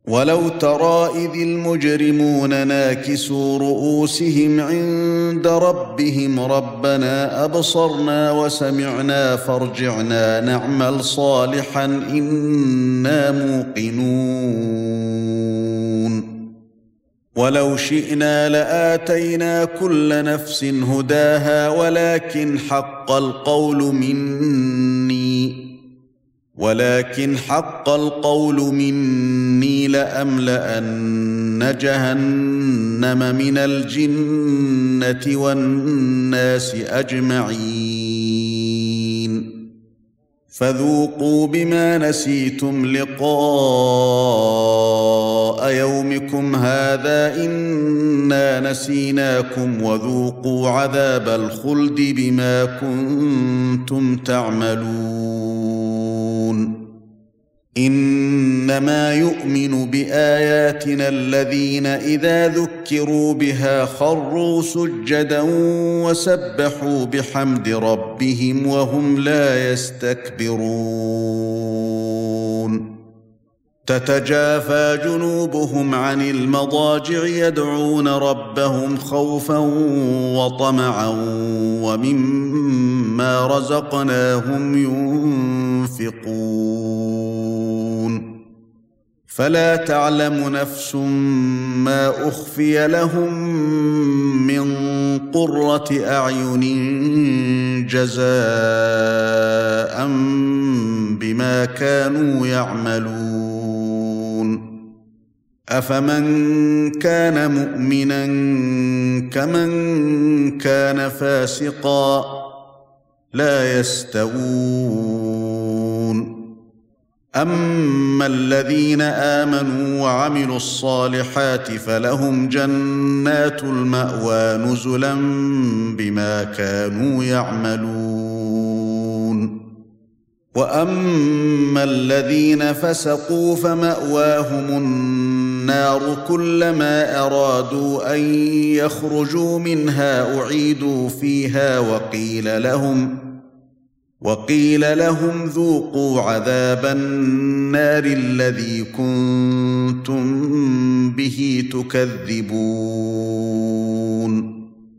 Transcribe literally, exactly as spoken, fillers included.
ولو ترى إذ المجرمون ناكسوا رؤوسهم عند ربهم ربنا أبصرنا وسمعنا فارجعنا نعمل صالحا إنا موقنون ولو شئنا لآتينا كل نفس هداها ولكن حق القول مني ولكن حق القول مني لأملأن جهنم من الجنة والناس أجمعين فذوقوا بما نسيتم لقاء يومكم هذا إنا نسيناكم وذوقوا عذاب الخلد بما كنتم تعملون إنما يؤمن بآياتنا الذين إذا ذكروا بها خروا سجدا وسبحوا بحمد ربهم وهم لا يستكبرون تتجافى جنوبهم عن المضاجع يدعون ربهم خوفا وطمعا ومما رزقناهم ينفقون فلا تعلم نفس ما أخفي لهم من قرة أعين جزاء بما كانوا يعملون أفمن كان مؤمنا كمن كان فاسقا لا يستوون أما الذين آمنوا وعملوا الصالحات فلهم جنات المأوى نزلا بما كانوا يعملون وأما الذين فسقوا فمأواهم النار كلما أرادوا أن يخرجوا منها أعيدوا فيها وقيل لهم وقيل لهم ذوقوا عذاب النار الذي كنتم به تكذبون